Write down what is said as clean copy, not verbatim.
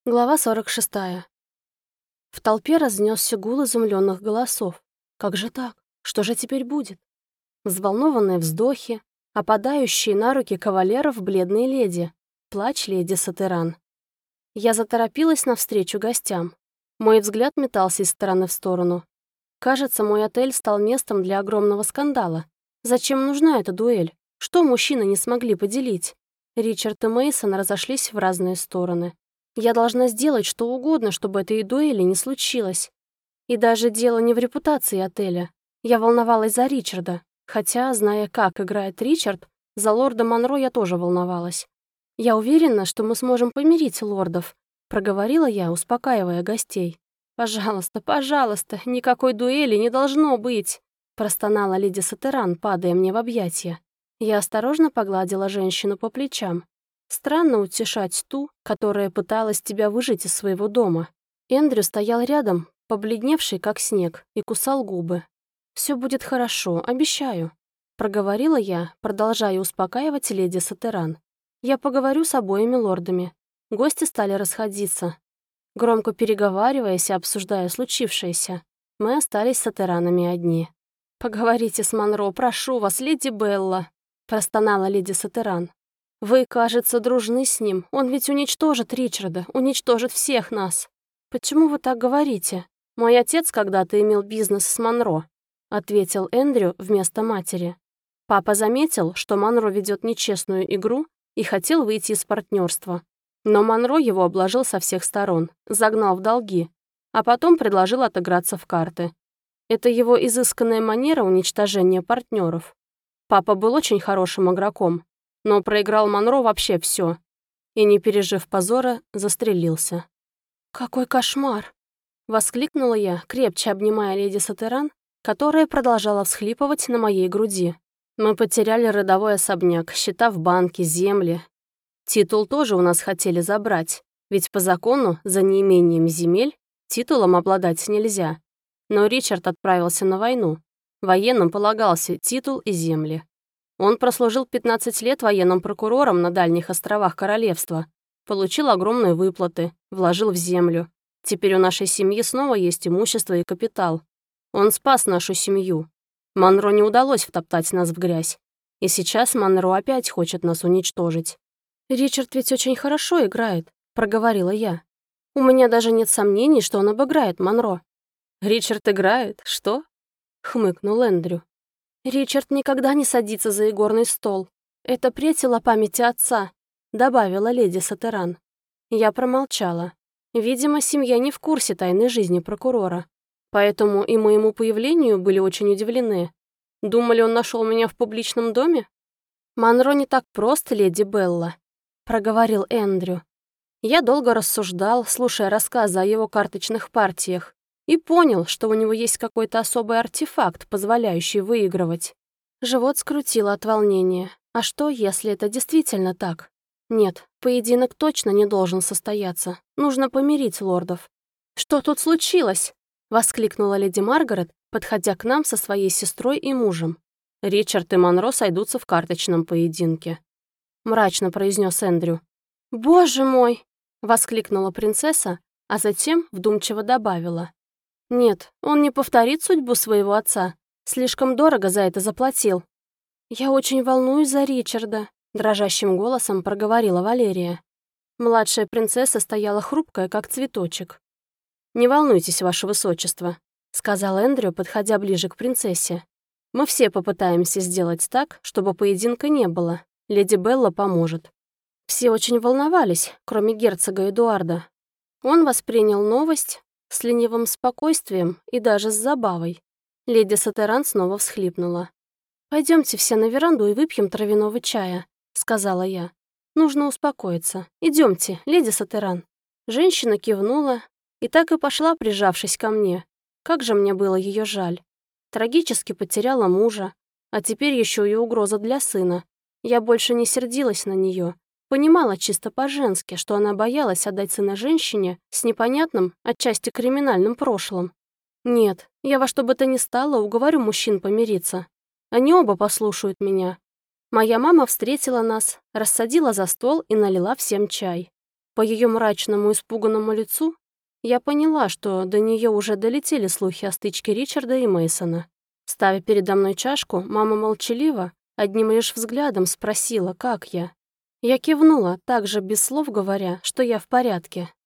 Глава 46. В толпе разнесся гул изумленных голосов. Как же так? Что же теперь будет? Взволнованные вздохи, опадающие на руки кавалеров бледные леди, плач леди Сатеран. Я заторопилась навстречу гостям. Мой взгляд метался из стороны в сторону. Кажется, мой отель стал местом для огромного скандала. Зачем нужна эта дуэль? Что мужчины не смогли поделить? Ричард и Мейсон разошлись в разные стороны. Я должна сделать что угодно, чтобы этой дуэли не случилось. И даже дело не в репутации отеля. Я волновалась за Ричарда, хотя, зная, как играет Ричард, за лорда Монро я тоже волновалась. «Я уверена, что мы сможем помирить лордов», — проговорила я, успокаивая гостей. «Пожалуйста, пожалуйста, никакой дуэли не должно быть», — простонала леди Сатеран, падая мне в объятия. Я осторожно погладила женщину по плечам. Странно утешать ту, которая пыталась тебя выжить из своего дома. Эндрю стоял рядом, побледневший как снег, и кусал губы. «Все будет хорошо, обещаю», — проговорила я, продолжая успокаивать леди Сатеран. «Я поговорю с обоими лордами». Гости стали расходиться. Громко переговариваясь и обсуждая случившееся, мы остались с Сатеранами одни. «Поговорите с Монро, прошу вас, леди Белла», — простонала леди Сатеран. «Вы, кажется, дружны с ним. Он ведь уничтожит Ричарда, уничтожит всех нас». «Почему вы так говорите? Мой отец когда-то имел бизнес с Монро», — ответил Эндрю вместо матери. Папа заметил, что Монро ведет нечестную игру и хотел выйти из партнерства. Но Монро его обложил со всех сторон, загнал в долги, а потом предложил отыграться в карты. Это его изысканная манера уничтожения партнеров. Папа был очень хорошим игроком, но проиграл Монро вообще все и, не пережив позора, застрелился. «Какой кошмар!» — воскликнула я, крепче обнимая леди Сатеран, которая продолжала всхлипывать на моей груди. «Мы потеряли родовой особняк, счета в банке, земли. Титул тоже у нас хотели забрать, ведь по закону за неимением земель титулом обладать нельзя. Но Ричард отправился на войну. Военным полагался титул и земли. Он прослужил 15 лет военным прокурором на дальних островах королевства, получил огромные выплаты, вложил в землю. Теперь у нашей семьи снова есть имущество и капитал. Он спас нашу семью. Монро не удалось втоптать нас в грязь. И сейчас Монро опять хочет нас уничтожить». «Ричард ведь очень хорошо играет», — проговорила я. «У меня даже нет сомнений, что он обыграет Монро». «Ричард играет? Что?» — хмыкнул Эндрю. «Ричард никогда не садится за игорный стол. Это претило памяти отца», — добавила леди Сатеран. Я промолчала. Видимо, семья не в курсе тайной жизни прокурора. Поэтому и моему появлению были очень удивлены. Думали, он нашел меня в публичном доме? «Монро не так прост, леди Белла», — проговорил Эндрю. Я долго рассуждал, слушая рассказы о его карточных партиях, и понял, что у него есть какой-то особый артефакт, позволяющий выигрывать. Живот скрутило от волнения. А что, если это действительно так? Нет, поединок точно не должен состояться. Нужно помирить лордов. «Что тут случилось?» — воскликнула леди Маргарет, подходя к нам со своей сестрой и мужем. «Ричард и Монро сойдутся в карточном поединке», — мрачно произнес Эндрю. «Боже мой!» — воскликнула принцесса, а затем вдумчиво добавила. «Нет, он не повторит судьбу своего отца. Слишком дорого за это заплатил». «Я очень волнуюсь за Ричарда», — дрожащим голосом проговорила Валерия. Младшая принцесса стояла хрупкая, как цветочек. «Не волнуйтесь, ваше высочество», — сказал Эндрю, подходя ближе к принцессе. «Мы все попытаемся сделать так, чтобы поединка не было. Леди Белла поможет». Все очень волновались, кроме герцога Эдуарда. Он воспринял новость с ленивым спокойствием и даже с забавой. Леди Сатеран снова всхлипнула. «Пойдемте все на веранду и выпьем травяного чая», — сказала я. «Нужно успокоиться. Идемте, леди Сатеран». Женщина кивнула и так и пошла, прижавшись ко мне. Как же мне было ее жаль. Трагически потеряла мужа, а теперь еще и угроза для сына. Я больше не сердилась на нее. Понимала чисто по-женски, что она боялась отдать сына женщине с непонятным, отчасти криминальным прошлым. Нет, я во что бы то ни стало уговорю мужчин помириться. Они оба послушают меня. Моя мама встретила нас, рассадила за стол и налила всем чай. По По ее мрачному, испуганному лицу я поняла, что до нее уже долетели слухи о стычке Ричарда и Мейсона. Ставя передо мной чашку, мама молчаливо, одним лишь взглядом спросила, как я. Я кивнула, также без слов говоря, что я в порядке.